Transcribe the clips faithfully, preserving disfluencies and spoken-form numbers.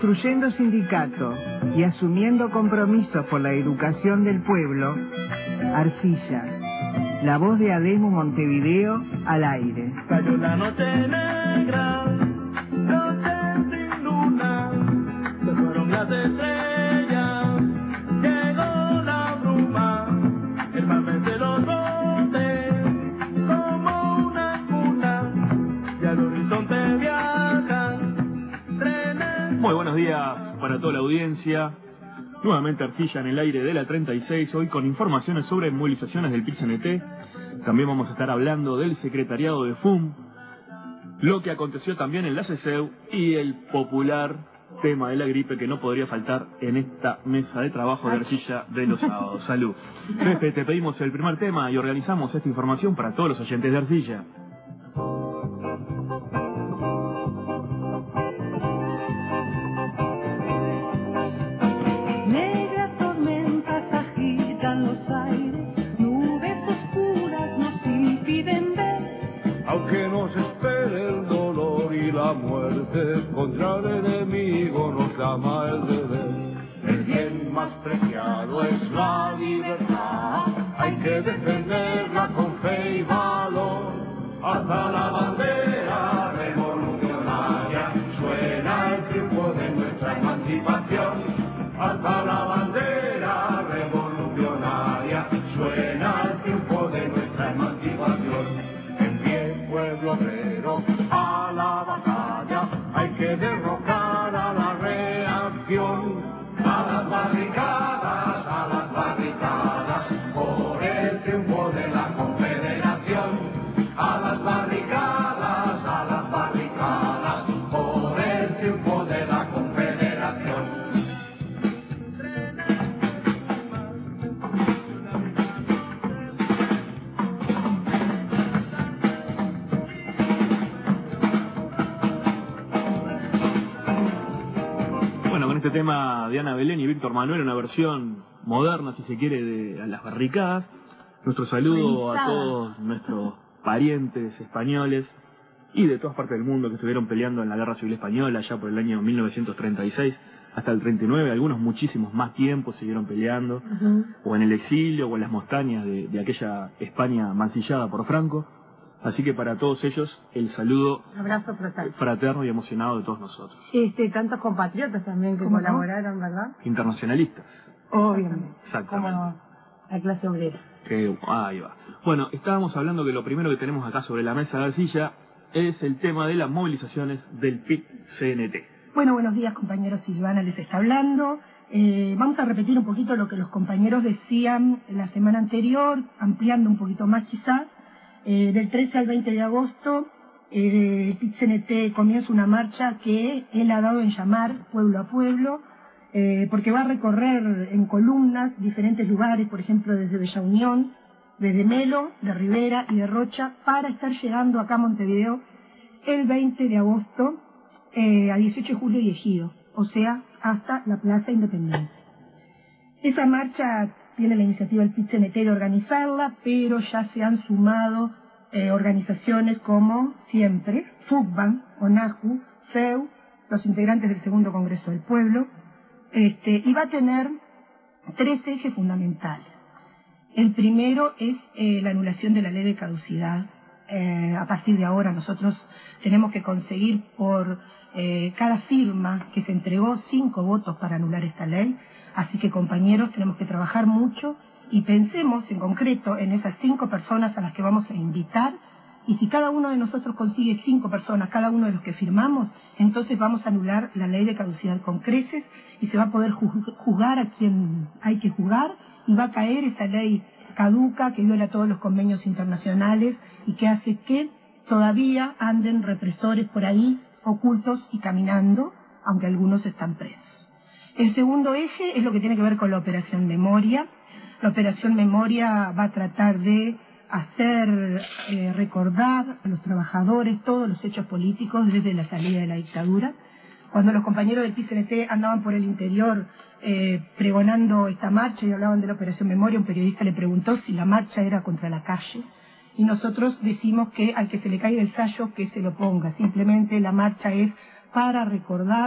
Construyendo sindicato y asumiendo compromisos por la educación del pueblo, Arcilla, la voz de Ademo Montevideo al aire. Cayó la noche negra, noche sin luna, se fueron las estrellas, llegó la bruma, el mar vence los montes como una cuna, y al horizonte viajan trenes. Muy buenos días para toda la audiencia. Nuevamente Arcilla en el aire de la treinta y seis, hoy con informaciones sobre movilizaciones del P I T C N T. También vamos a estar hablando del secretariado de F U M, lo que aconteció también en la C C U y el popular tema de la gripe que no podría faltar en esta mesa de trabajo de Arcilla de los sábados. Salud. Pepe, te pedimos el primer tema y organizamos esta información para todos los oyentes de Arcilla. Negras tormentas agitan los aires, nubes oscuras nos impiden ver. Aunque nos espere el dolor y la muerte, contra el enemigo nos llama el deber. El bien más preciado es la libertad, hay que defenderla con fe y valor. Hasta la bandera revolucionaria suena el triunfo de nuestra emancipación. Hasta la bandera revolucionaria suena el triunfo de nuestra emancipación. En pie, pueblo obrero, a la batalla, hay que derrocar a la reacción. A las barricadas, a las barricadas, por el triunfo de la confederación. A las barricadas, a las barricadas, por el triunfo de la confederación. Este tema de Ana Belén y Víctor Manuel, una versión moderna, si se quiere, de a las barricadas. Nuestro saludo a todos nuestros parientes españoles y de todas partes del mundo que estuvieron peleando en la Guerra Civil Española ya por el año mil novecientos treinta y seis hasta el treinta y nueve, algunos muchísimos más tiempos siguieron peleando, uh-huh. o en el exilio o en las montañas de, de aquella España mancillada por Franco. Así que para todos ellos, el saludo abrazo fraterno, fraterno y emocionado de todos nosotros. Este, tantos compatriotas también que colaboraron, no? ¿Verdad? Internacionalistas. Obviamente. Exactamente. Como la clase obrera. Que, ahí va. Bueno, estábamos hablando que lo primero que tenemos acá sobre la mesa de Arcilla es el tema de las movilizaciones del P I T C N T. Bueno, buenos días compañeros, Silvana les está hablando. Eh, vamos a repetir un poquito lo que los compañeros decían la semana anterior, ampliando un poquito más quizás. Eh, del trece al veinte de agosto, eh, el P I T C N T comienza una marcha que él ha dado en llamar pueblo a pueblo, eh, porque va a recorrer en columnas diferentes lugares, por ejemplo desde Bella Unión, desde Melo, de Rivera y de Rocha, para estar llegando acá a Montevideo el veinte de agosto eh, a dieciocho de julio y Ejido, o sea, hasta la Plaza Independencia. Esa marcha tiene la iniciativa del P I T C N T de organizarla, pero ya se han sumado eh, organizaciones como siempre, FUCBAN, ONAJU, F E U, los integrantes del Segundo Congreso del Pueblo, este, y va a tener tres ejes fundamentales. El primero es eh, la anulación de la ley de caducidad. Eh, a partir de ahora nosotros tenemos que conseguir por eh, cada firma que se entregó cinco votos para anular esta ley. Así que compañeros, tenemos que trabajar mucho y pensemos en concreto en esas cinco personas a las que vamos a invitar, y si cada uno de nosotros consigue cinco personas, cada uno de los que firmamos, entonces vamos a anular la ley de caducidad con creces y se va a poder juzgar a quien hay que juzgar, y va a caer esa ley caduca que viola todos los convenios internacionales y que hace que todavía anden represores por ahí ocultos y caminando, aunque algunos están presos. El segundo eje es lo que tiene que ver con la Operación Memoria. La Operación Memoria va a tratar de hacer eh, recordar a los trabajadores todos los hechos políticos desde la salida de la dictadura. Cuando los compañeros del P I C N T andaban por el interior eh, pregonando esta marcha y hablaban de la Operación Memoria, un periodista le preguntó si la marcha era contra la calle. Y nosotros decimos que al que se le caiga el sayo, que se lo ponga. Simplemente la marcha es para recordar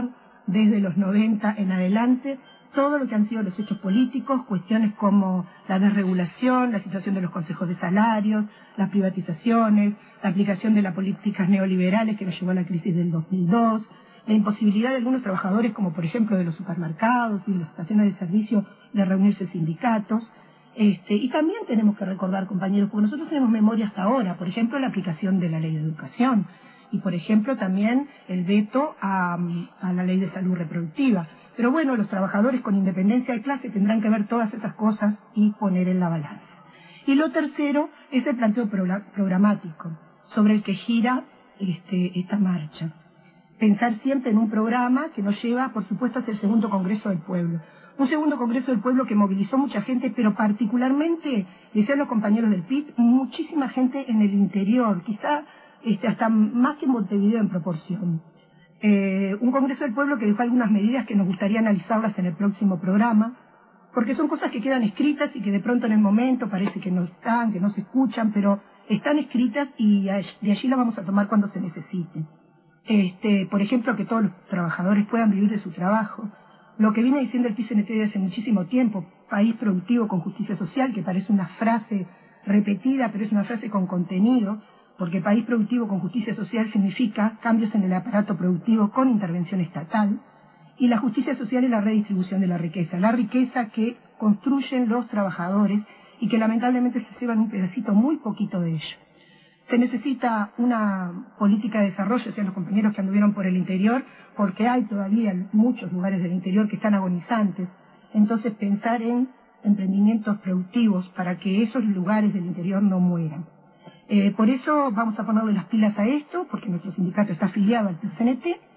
desde los noventa en adelante, todo lo que han sido los hechos políticos, cuestiones como la desregulación, la situación de los consejos de salarios, las privatizaciones, la aplicación de las políticas neoliberales que nos llevó a la crisis del dos mil dos, la imposibilidad de algunos trabajadores, como por ejemplo de los supermercados y de las estaciones de servicio, de reunirse sindicatos. Este, y también tenemos que recordar, compañeros, porque nosotros tenemos memoria hasta ahora, por ejemplo, la aplicación de la ley de educación y, por ejemplo, también el veto a, a la ley de salud reproductiva. Pero bueno, los trabajadores con independencia de clase tendrán que ver todas esas cosas y poner en la balanza. Y lo tercero es el planteo programático sobre el que gira este, esta marcha. Pensar siempre en un programa que nos lleva, por supuesto, hacia el segundo Congreso del Pueblo. Un segundo Congreso del Pueblo que movilizó mucha gente, pero particularmente, decían los compañeros del P I T, muchísima gente en el interior, quizá este, hasta más que en Montevideo en proporción. Eh, un Congreso del Pueblo que dejó algunas medidas que nos gustaría analizarlas en el próximo programa, porque son cosas que quedan escritas y que de pronto en el momento parece que no están, que no se escuchan, pero están escritas y de allí las vamos a tomar cuando se necesite. Este, por ejemplo, que todos los trabajadores puedan vivir de su trabajo. Lo que viene diciendo el P I C N T desde hace muchísimo tiempo, país productivo con justicia social, que parece una frase repetida, pero es una frase con contenido, porque país productivo con justicia social significa cambios en el aparato productivo con intervención estatal, y la justicia social es la redistribución de la riqueza, la riqueza que construyen los trabajadores y que lamentablemente se llevan un pedacito muy poquito de ello. Se necesita una política de desarrollo, decían los compañeros que anduvieron por el interior, porque hay todavía muchos lugares del interior que están agonizantes. Entonces pensar en emprendimientos productivos para que esos lugares del interior no mueran. Eh, por eso vamos a ponerle las pilas a esto, porque nuestro sindicato está afiliado al P C N T.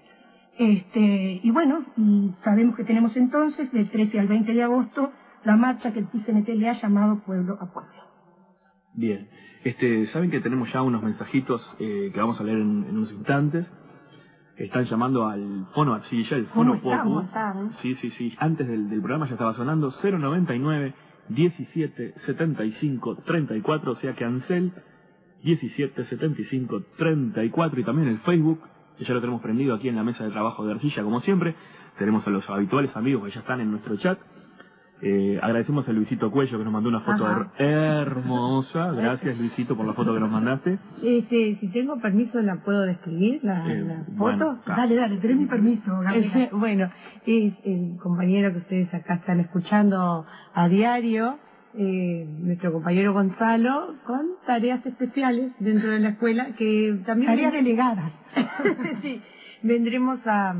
Este, y bueno, y sabemos que tenemos entonces, del trece al veinte de agosto, la marcha que el P C N T le ha llamado Pueblo a Pueblo. Bien. Este, saben que tenemos ya unos mensajitos eh, que vamos a leer en, en unos instantes. Están llamando al Fono Arcilla, el Fono Popu. Sí, sí, sí. Antes del, del programa ya estaba sonando cero noventa y nueve, diecisiete, setenta y cinco, treinta y cuatro, o sea que Ansel, diecisiete, setenta y cinco, treinta y cuatro, y también el Facebook, que ya lo tenemos prendido aquí en la mesa de trabajo de Arcilla, como siempre. Tenemos a los habituales amigos que ya están en nuestro chat. Eh, agradecemos a Luisito Cuello que nos mandó una foto her hermosa. Gracias, Luisito, por la foto que nos mandaste. Este, si tengo permiso, ¿la puedo describir, la, eh, la foto? Bueno, dale, dale, tenés mi permiso, Gabriela. Bueno, es el compañero que ustedes acá están escuchando a diario, eh, nuestro compañero Gonzalo, con tareas especiales dentro de la escuela, que también... Tareas delegadas. Sí, vendremos a,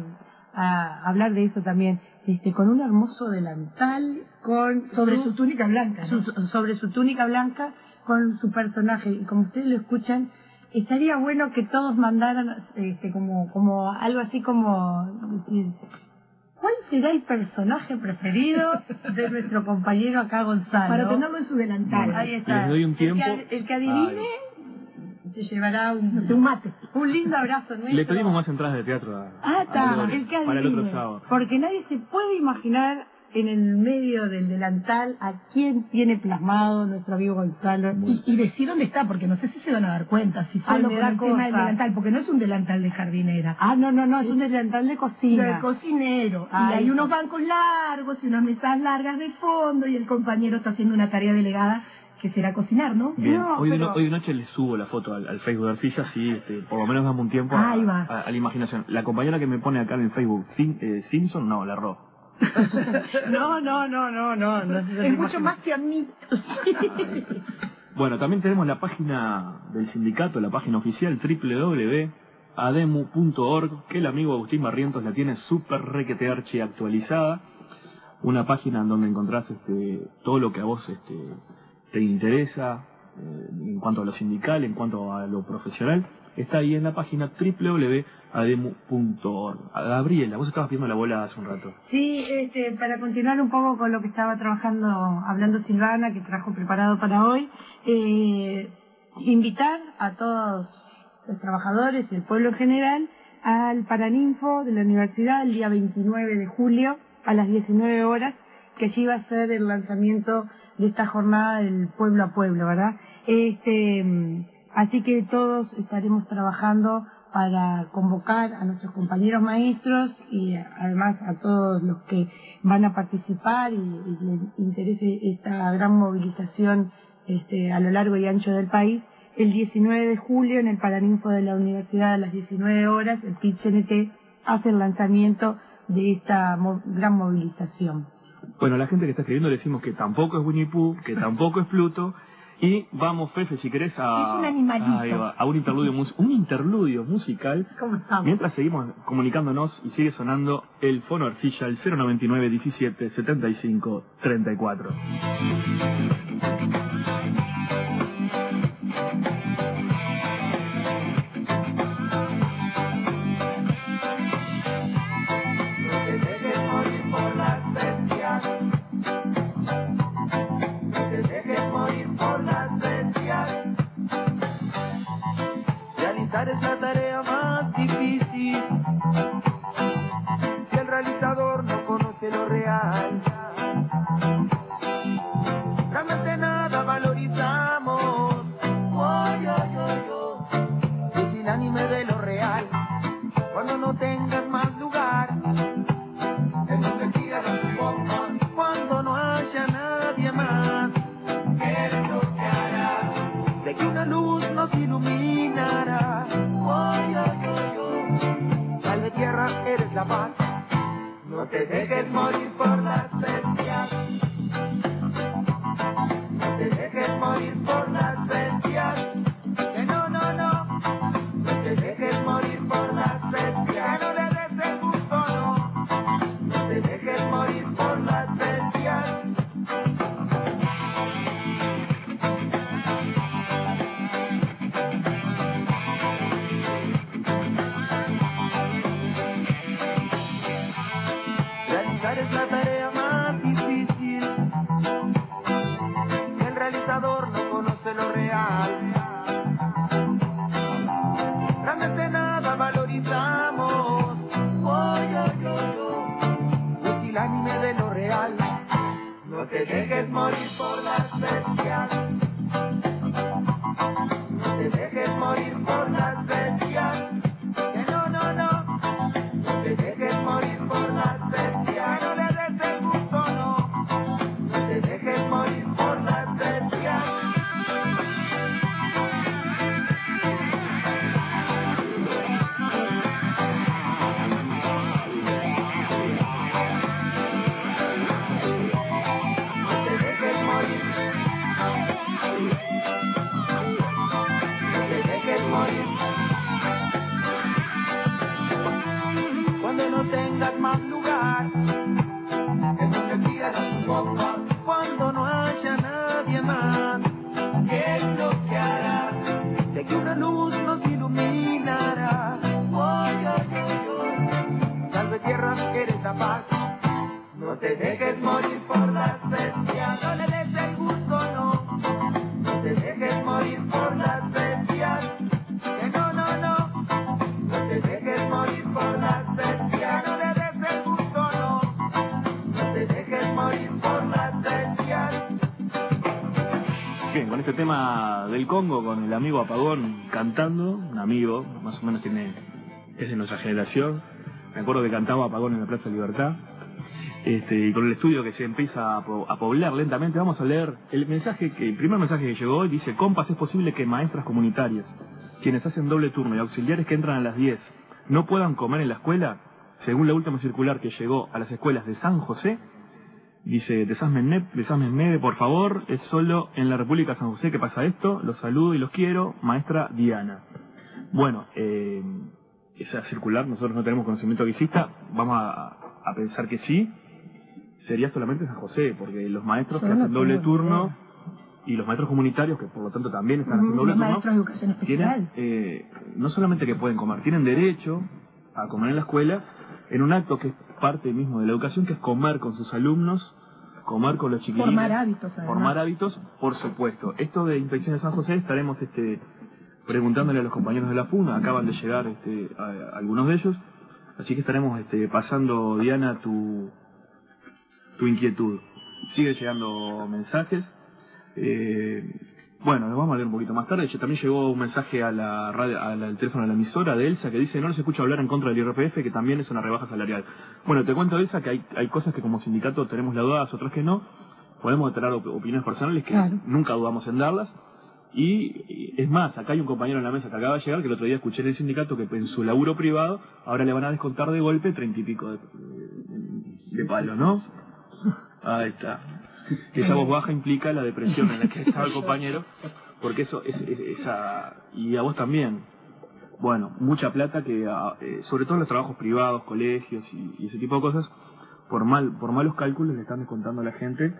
a hablar de eso también. Este, con un hermoso delantal, con sobre su, su túnica blanca, ¿no? su, sobre su túnica blanca, con su personaje. Y como ustedes lo escuchan, estaría bueno que todos mandaran este, como, como algo así como decir, ¿cuál será el personaje preferido de nuestro compañero acá Gonzalo? Para tenerlo en su delantal. Bueno, ahí está. Les doy un tiempo. El que, el que adivine Ay. se llevará un, no sé, un mate. Un lindo abrazo nuestro. Le pedimos más entradas de teatro a, ah, está, a el que adivine, para el otro sábado. porque nadie se puede imaginar en el medio del delantal a quién tiene plasmado nuestro amigo Gonzalo. Y, y decir dónde está, porque no sé si se van a dar cuenta, si solo con el tema del delantal, porque no es un delantal de jardinera. Ah, no, no, no, es un delantal de cocina. De cocinero. Ay, y hay unos bancos largos y unas mesas largas de fondo y el compañero está haciendo una tarea delegada que será cocinar, ¿no? Bien, no, hoy, pero... de, hoy de noche les subo la foto al, al Facebook de Arcilla, sí, este, por lo menos damos un tiempo a, a, a, a la imaginación. La compañera que me pone acá en el Facebook, Sim, eh, Simpson, no, la erró. no, no, no, no, no, no. Es mucho más que a mí. Bueno, también tenemos la página del sindicato, la página oficial doble u doble u doble u punto ademu punto org, que el amigo Agustín Barrientos la tiene súper requete archi actualizada. Una página en donde encontrás este, todo lo que a vos este, te interesa eh, en cuanto a lo sindical, en cuanto a lo profesional. Está ahí en la página doble u doble u doble u punto ademu punto org. Gabriela, vos estabas viendo la bola hace un rato. Sí, este, para continuar un poco con lo que estaba trabajando, hablando Silvana, que trajo preparado para hoy, eh, invitar a todos los trabajadores y el pueblo en general al Paraninfo de la universidad el día veintinueve de julio a las diecinueve horas, que allí va a ser el lanzamiento de esta jornada del pueblo a pueblo, ¿verdad? Este... así que todos estaremos trabajando para convocar a nuestros compañeros maestros y además a todos los que van a participar y, y les interese esta gran movilización este, a lo largo y ancho del país. El diecinueve de julio en el Paraninfo de la Universidad a las diecinueve horas, el P I T C N T hace el lanzamiento de esta mo gran movilización. Bueno, a la gente que está escribiendo le decimos que tampoco es Winnie Pooh, que tampoco es Pluto. Y vamos, Fefe, si querés, a, es un animalito. a, a un interludio un interludio musical. ¿Cómo estamos? Mientras seguimos comunicándonos y sigue sonando el Fono Arcilla, el cero noventa y nueve, diecisiete, setenta y cinco, treinta y cuatro. Es la tarea más difícil. Si el realizador no conoce lo real, realmente nada valorizamos. Oh, yo, yo, yo. Es el anime de lo real. Cuando no tengas más lugar en donde quieras tu boca, cuando no haya nadie más, ¿qué es lo que hará? De que una luz nos iluminará. Salve tierra, eres la paz. No te dejes morir por las bestias. No te dejes morir por las bestias. Que no, no, no. No te dejes morir por las bestias. Que no le des el gusto, no. No te dejes morir por las bestias. Es la tarea más difícil. El realizador no conoce lo real. Realmente nada valorizamos. Oh, yo, yo, yo. Es el anime de lo real. No te dejes morir por las bestias. No te dejes morir por las bestias. Que no, no, no. No te dejes morir por las bestias. Cuando no tengas más lugar en donde quieras tu boca, cuando no haya nadie más, ¿qué es lo que hará? De que una luz nos iluminará. Oh, yo, yo, yo. Salve tierra, eres la paz. No te dejes morir por las bestias. No le des el gusto, no. No te dejes morir por las bestias. Que no, no, no. No te dejes morir por las bestias. No le des el gusto, no. No te dejes morir por las bestias. Bien, con este tema del Congo, con el amigo Apagón cantando, un amigo, más o menos tiene, es de nuestra generación. Me acuerdo que cantaba Apagón en la Plaza Libertad. Este, y con el estudio que se empieza a, po a poblar lentamente, vamos a leer el mensaje que el primer mensaje que llegó hoy. Dice: compas, es posible que maestras comunitarias, quienes hacen doble turno, y auxiliares que entran a las diez no puedan comer en la escuela. Según la última circular que llegó a las escuelas de San José, dice: desásmenme, por favor, es solo en la República de San José que pasa esto. Los saludo y los quiero, maestra Diana. Bueno, eh, esa circular nosotros no tenemos conocimiento que exista. Vamos a, a pensar que sí. Sería solamente San José, porque los maestros que hacen doble turno y los maestros comunitarios, que por lo tanto también están haciendo doble turno, maestros de educación especial, tienen, eh, no solamente que pueden comer, tienen derecho a comer en la escuela, en un acto que es parte mismo de la educación, que es comer con sus alumnos, comer con los chiquilines. Formar hábitos, además. Formar hábitos, por supuesto. Esto de Inspección de San José estaremos este, preguntándole a los compañeros de la FUNA, acaban de llegar este, a, a algunos de ellos, así que estaremos este, pasando, Diana, tu... tu inquietud. Sigue llegando mensajes. Eh, Bueno, nos vamos a leer un poquito más tarde. También llegó un mensaje a la radio, a la- al teléfono de la emisora de Elsa que dice: no les escucho hablar en contra del I R P F, que también es una rebaja salarial. Bueno, te cuento, Elsa, que hay, hay cosas que como sindicato tenemos laudadas, otras que no. Podemos tener op- opiniones personales que Claro. nunca dudamos en darlas. Y, y es más, acá hay un compañero en la mesa que acaba de llegar, que el otro día escuché en el sindicato que en su laburo privado ahora le van a descontar de golpe treinta y pico de, de, de palo, ¿no? Ahí está. Esa voz baja implica la depresión en la que estaba el compañero, porque eso es, es- esa... Y a vos también. Bueno, mucha plata que, a- eh, sobre todo en los trabajos privados, colegios y, y ese tipo de cosas, por mal por malos cálculos le están descontando a la gente.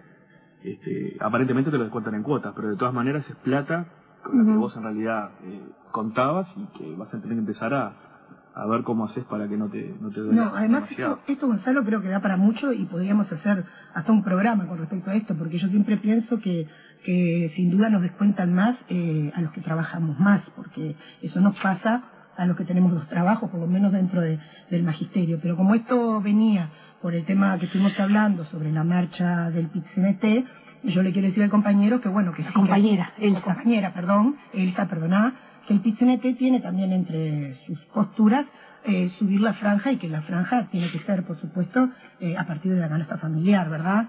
Este, aparentemente te lo descuentan en cuotas, pero de todas maneras es plata con la que Ujú. vos en realidad eh, contabas y que vas a tener que empezar a, a ver cómo haces para que no te no te duela No, además demasiado. esto, esto, Gonzalo, creo que da para mucho y podríamos hacer hasta un programa con respecto a esto, porque yo siempre pienso que, que sin duda nos descuentan más eh, a los que trabajamos más, porque eso nos pasa a los que tenemos los trabajos, por lo menos dentro de- del magisterio. Pero como esto venía por el tema que estuvimos hablando sobre la marcha del P I T C N T, yo le quiero decir al compañero que bueno, que La sí, compañera, que, la Elsa. compañera, perdón, Elsa, perdoná, que el P I T C N T tiene también entre sus posturas eh, subir la franja, y que la franja tiene que ser, por supuesto, eh, a partir de la canasta familiar, ¿verdad?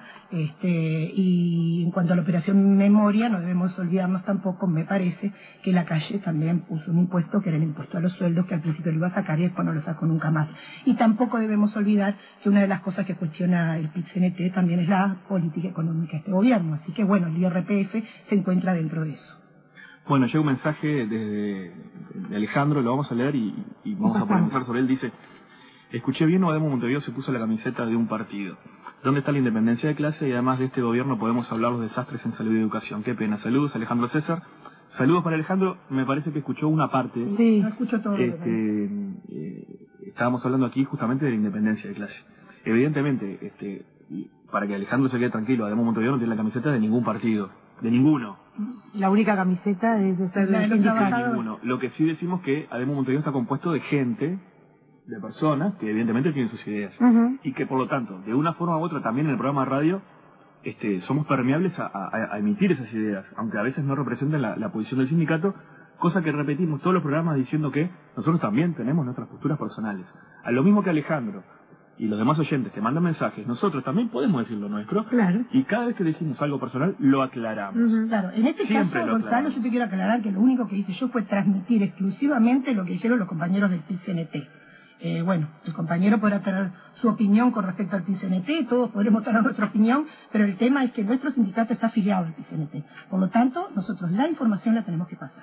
Este, y en cuanto a la operación memoria, no debemos olvidarnos tampoco, me parece, que la calle también puso un impuesto, que era el impuesto a los sueldos, que al principio lo iba a sacar y después no lo sacó nunca más. Y tampoco debemos olvidar que una de las cosas que cuestiona el P I T C N T también es la política económica de este gobierno. Así que bueno, el I R P F se encuentra dentro de eso. Bueno, llega un mensaje de, de Alejandro, lo vamos a leer y, y vamos a profundizar sobre él. Dice: escuché bien, o Ademo Montevideo se puso la camiseta de un partido. ¿Dónde está la independencia de clase? Y además de este gobierno podemos hablar los desastres en salud y educación. Qué pena. Saludos, Alejandro César. Saludos para Alejandro. Me parece que escuchó una parte. Sí. No escucho todo lo que Este, eh, estábamos hablando aquí justamente de la independencia de clase. Evidentemente, este, y para que Alejandro se quede tranquilo, Ademo Montevideo no tiene la camiseta de ningún partido. De ninguno. La única camiseta es de ser La de del los sindicato. trabajadores. De ninguno. Lo que sí decimos que Ademo Montevideo está compuesto de gente, de personas, que evidentemente tienen sus ideas. Ujú. Y que por lo tanto, de una forma u otra, también en el programa de radio, este, somos permeables a, a- a emitir esas ideas, aunque a veces no representen la, la posición del sindicato, cosa que repetimos todos los programas diciendo que nosotros también tenemos nuestras posturas personales. A lo mismo que Alejandro y los demás oyentes que mandan mensajes, nosotros también podemos decir lo nuestro, Claro. y cada vez que decimos algo personal, lo aclaramos. Ujú. Claro, en este Siempre caso, lo Gonzalo, aclaramos. yo te quiero aclarar que lo único que hice yo fue transmitir exclusivamente lo que hicieron los compañeros del P I C N T. Eh, bueno, el compañero podrá tener su opinión con respecto al P I C N T, todos podremos tener nuestra opinión, pero el tema es que nuestro sindicato está afiliado al P I C N T. Por lo tanto, nosotros la información la tenemos que pasar.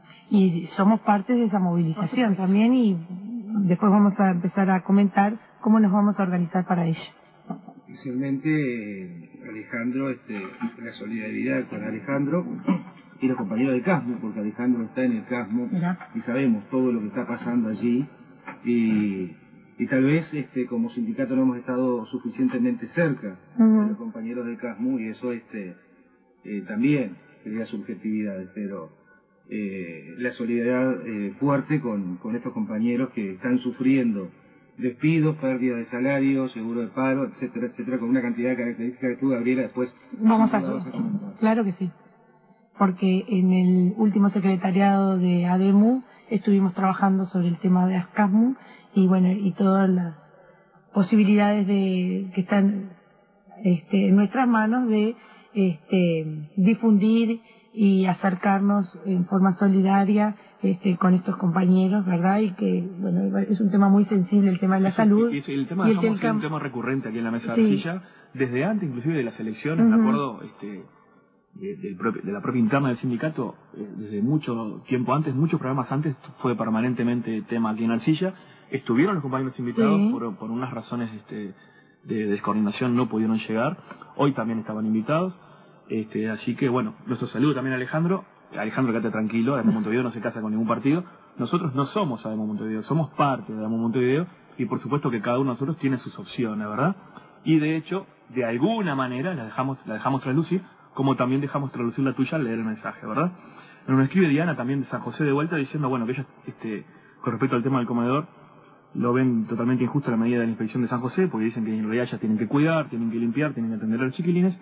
Y somos parte de esa movilización también, y después vamos a empezar a comentar cómo nos vamos a organizar para ello. Especialmente eh, Alejandro, este, la solidaridad con Alejandro y los compañeros del CASMO, porque Alejandro está en el CASMO Mirá. y sabemos todo lo que está pasando allí, y, y tal vez este, como sindicato no hemos estado suficientemente cerca Ujú. de los compañeros del CASMO, y eso este, eh, también crea subjetividades, pero eh, la solidaridad eh, fuerte con, con estos compañeros que están sufriendo despidos, pérdida de salario, seguro de paro, etcétera, etcétera, con una cantidad de características que tú, Gabriela, después Vamos a, la vas a comentar. claro que sí, porque en el último secretariado de ADEMU estuvimos trabajando sobre el tema de ASCASMU y bueno, y todas las posibilidades de que están este, en nuestras manos de este, difundir y acercarnos en forma solidaria este, con estos compañeros, ¿verdad? Y que, bueno, es un tema muy sensible, el tema de la Eso, salud. y- y el tema y de el Ramos del es un camp- tema recurrente aquí en la mesa Sí. de Arcilla, desde antes inclusive de las elecciones, me Ujú. acuerdo este, de, del propio- de la propia interna del sindicato, eh, desde mucho tiempo antes, muchos programas antes, fue permanentemente tema aquí en Arcilla. Estuvieron los compañeros invitados, Sí. por, por unas razones este, de descoordinación no pudieron llegar, hoy también estaban invitados, este, así que bueno, nuestro saludo también a Alejandro. Alejandro, quédate tranquilo, Ademo Montevideo no se casa con ningún partido. Nosotros no somos Ademo Montevideo, somos parte de Ademo Montevideo, y por supuesto que cada uno de nosotros tiene sus opciones, ¿verdad? Y de hecho, de alguna manera la dejamos, la dejamos traslucir, como también dejamos traslucir la tuya al leer el mensaje, ¿verdad? Nos escribe Diana también de San José de vuelta diciendo, bueno, que ella, este, con respecto al tema del comedor, lo ven totalmente injusto la medida de la inspección de San José, porque dicen que en realidad ya tienen que cuidar, tienen que limpiar, tienen que atender a los chiquilines,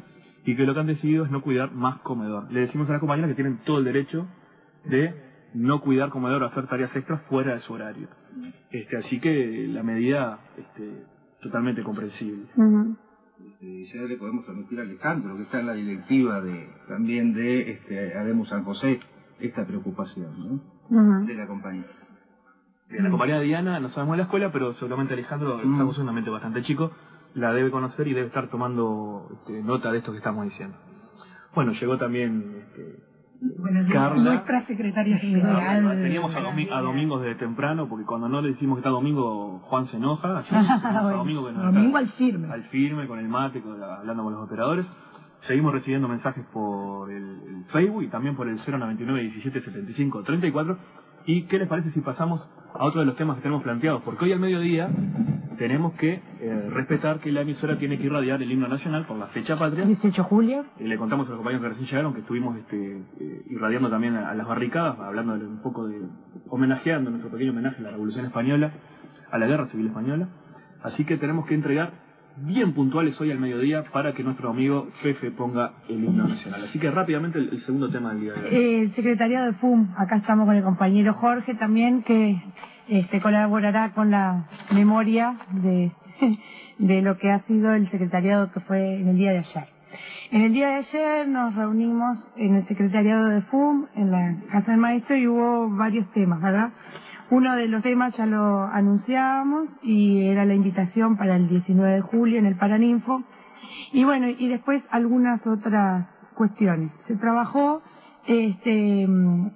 y que lo que han decidido es no cuidar más comedor. Le decimos a las compañeras que tienen todo el derecho de no cuidar comedor o hacer tareas extras fuera de su horario. Este, así que la medida este, totalmente comprensible. Uh-huh. Este, ya le podemos transmitir a Alejandro, que está en la directiva de también de este, Hademus San José, esta preocupación, ¿no? Uh-huh. De la compañía. De la compañía de Diana no sabemos de la escuela, pero seguramente Alejandro, el San José es un ambiente bastante chico, la debe conocer y debe estar tomando este, nota de esto que estamos diciendo. Bueno, llegó también este, bueno, Carla, nuestra secretaria general. Carla, teníamos a, Domi a Domingos desde temprano, porque cuando no le decimos que está Domingo, Juan se enoja. Así a Domingo, que nos Domingo está, al firme. Al firme, con el mate, con la, hablando con los operadores. Seguimos recibiendo mensajes por el, el Facebook y también por el cero noventa y nueve diecisiete setenta y cinco treinta y cuatro. ¿Y qué les parece si pasamos a otro de los temas que tenemos planteados? Porque hoy al mediodía tenemos que eh, respetar que la emisora tiene que irradiar el himno nacional por la fecha patria. dieciocho de julio. Eh, le contamos a los compañeros que recién llegaron que estuvimos este, eh, irradiando también a, a las barricadas, hablando de, un poco de, homenajeando nuestro pequeño homenaje a la Revolución Española, a la Guerra Civil Española. Así que tenemos que entregar bien puntuales hoy al mediodía para que nuestro amigo Fefe ponga el himno nacional. Así que rápidamente el, el segundo tema del día de hoy. Eh, el secretariado de F U M, acá estamos con el compañero Jorge también, que este, colaborará con la memoria de, de lo que ha sido el secretariado que fue en el día de ayer. En el día de ayer nos reunimos en el secretariado de F U M, en la Casa del Maestro, y hubo varios temas, ¿verdad? Uno de los temas ya lo anunciábamos y era la invitación para el diecinueve de julio en el Paraninfo. Y bueno, y después algunas otras cuestiones. Se trabajó este,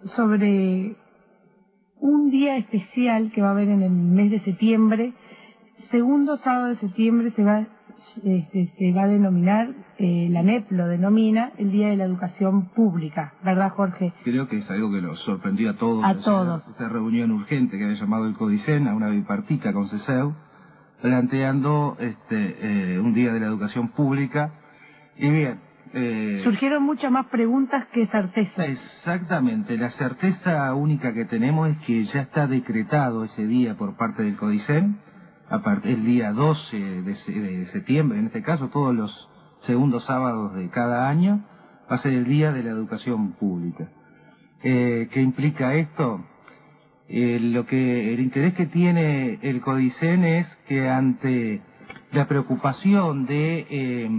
sobre un día especial que va a haber en el mes de septiembre. Segundo sábado de septiembre se va, este, se va a denominar, eh, la N E P lo denomina, el Día de la Educación Pública, ¿verdad, Jorge? Creo que es algo que nos sorprendió a todos. A o sea, todos. Esta reunión urgente que había llamado el CODICEN a una bipartita con CESEU, planteando este, eh, un Día de la Educación Pública. Y bien, eh, surgieron muchas más preguntas que certezas. Exactamente, la certeza única que tenemos es que ya está decretado ese día por parte del CODICEN, a partir del día doce de septiembre, en este caso todos los segundos sábados de cada año, va a ser el Día de la Educación Pública. Eh, ¿Qué implica esto? Eh, lo que el interés que tiene el CODICEN es que ante la preocupación de eh,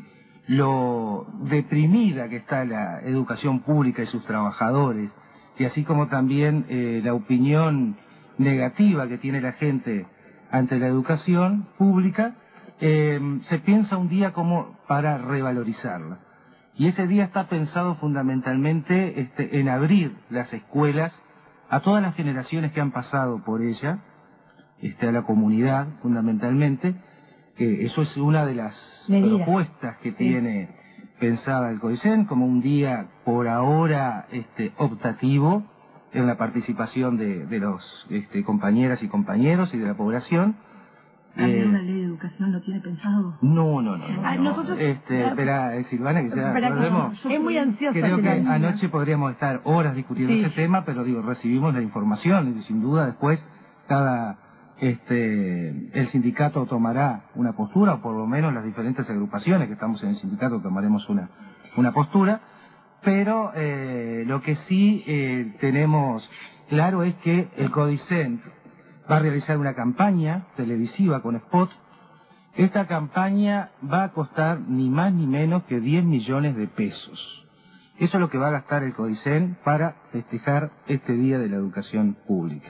lo deprimida que está la educación pública y sus trabajadores, y así como también eh, la opinión negativa que tiene la gente ante la educación pública, eh, se piensa un día como para revalorizarla. Y ese día está pensado fundamentalmente este, en abrir las escuelas a todas las generaciones que han pasado por ella, este, a la comunidad fundamentalmente. Eh, eso es una de las Medida. propuestas que sí. tiene pensada el CODICEN como un día por ahora este, optativo en la participación de, de los este, compañeras y compañeros y de la población. ¿También eh, una ley de educación lo tiene pensado? No, no, no. no, ah, no. Nosotros, este, espera, eh, Silvana, que ya podemos. Es muy ansiosa. Creo que anoche podríamos estar horas discutiendo sí. ese tema, pero digo, recibimos la información y sin duda después cada este el sindicato tomará una postura, o por lo menos las diferentes agrupaciones que estamos en el sindicato tomaremos una, una postura. Pero eh, lo que sí eh, tenemos claro es que el CODICEN va a realizar una campaña televisiva con spot. Esta campaña va a costar ni más ni menos que diez millones de pesos. Eso es lo que va a gastar el CODICEN para festejar este Día de la Educación Pública.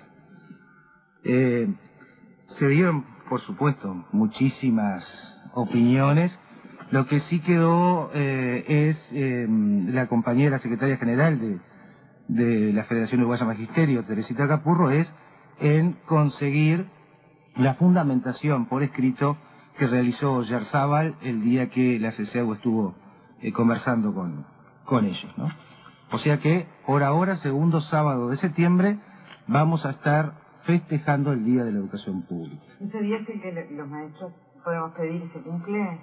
Eh, se dieron, por supuesto, muchísimas opiniones. Lo que sí quedó eh, es eh, la compañera secretaria general de, de la Federación Uruguaya Magisterio, Teresita Capurro, es en conseguir la fundamentación por escrito que realizó Yarzábal el día que la CESEU estuvo eh, conversando con, con ellos, ¿no? O sea que, por ahora, segundo sábado de septiembre, vamos a estar festejando el Día de la Educación Pública. ¿Ese día es el que los maestros podemos pedir y se cumple?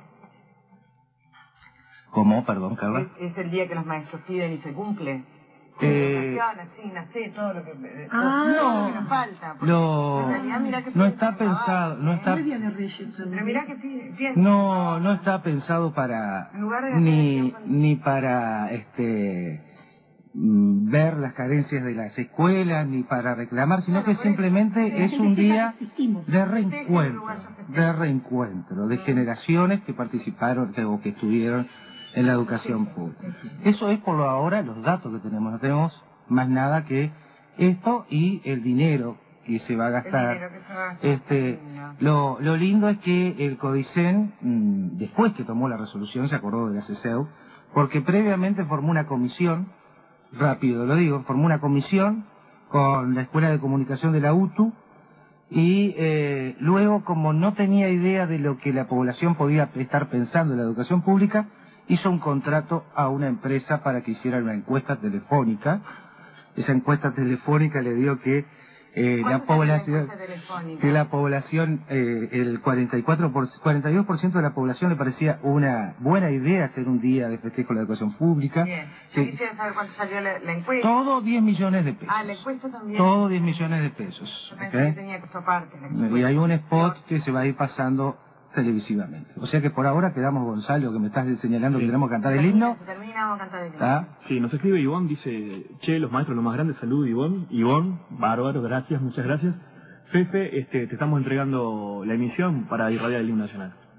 ¿Cómo? Perdón, Carla. Es, es el día que los maestros piden y se cumple. Eh, así, nací, todo lo que, ah, todo lo que nos falta. Lo, en realidad no está pensado, no está, No es Día de Reyes. Pero mirá que sí, sí, no, no está pensado para En lugar de ni hacer- ni para este mm, ver las carencias de las escuelas ni para reclamar, sino que simplemente es un día de reencuentro, de reencuentro de generaciones que participaron que- o que estuvieron en la educación pública. Eso es por lo ahora los datos que tenemos, no tenemos más nada que esto y el dinero que se va a gastar. dinero que se va a gastar. Este, lo, lo lindo es que el CODICEN, mmm, después que tomó la resolución, se acordó de la C C E U, porque previamente formó una comisión, rápido lo digo, formó una comisión con la Escuela de Comunicación de la U T U, y eh, luego, como no tenía idea de lo que la población podía estar pensando en la educación pública, hizo un contrato a una empresa para que hiciera una encuesta telefónica. Esa encuesta telefónica le dio que eh, la población, que la población, eh, el cuarenta y cuatro por, cuarenta y dos por ciento de la población le parecía una buena idea hacer un día de festejo de la educación pública. Bien. Que, Yo quisiera saber cuánto salió la, la encuesta. todo diez millones de pesos. Ah, la encuesta también. Todo diez millones de pesos. Yo pensé ¿ok? que tenía costo aparte. la encuesta. Y hay un spot que se va a ir pasando televisivamente. O sea que por ahora quedamos, Gonzalo, que me estás señalando Sí. que tenemos que cantar el himno. Se termina, vamos a cantar el himno. ¿Está? Sí, nos escribe Ivonne, dice, che, los maestros lo más grandes, salud Ivonne. Ivonne, bárbaro, gracias, muchas gracias. Fefe, este, te estamos entregando la emisión para irradiar el himno nacional.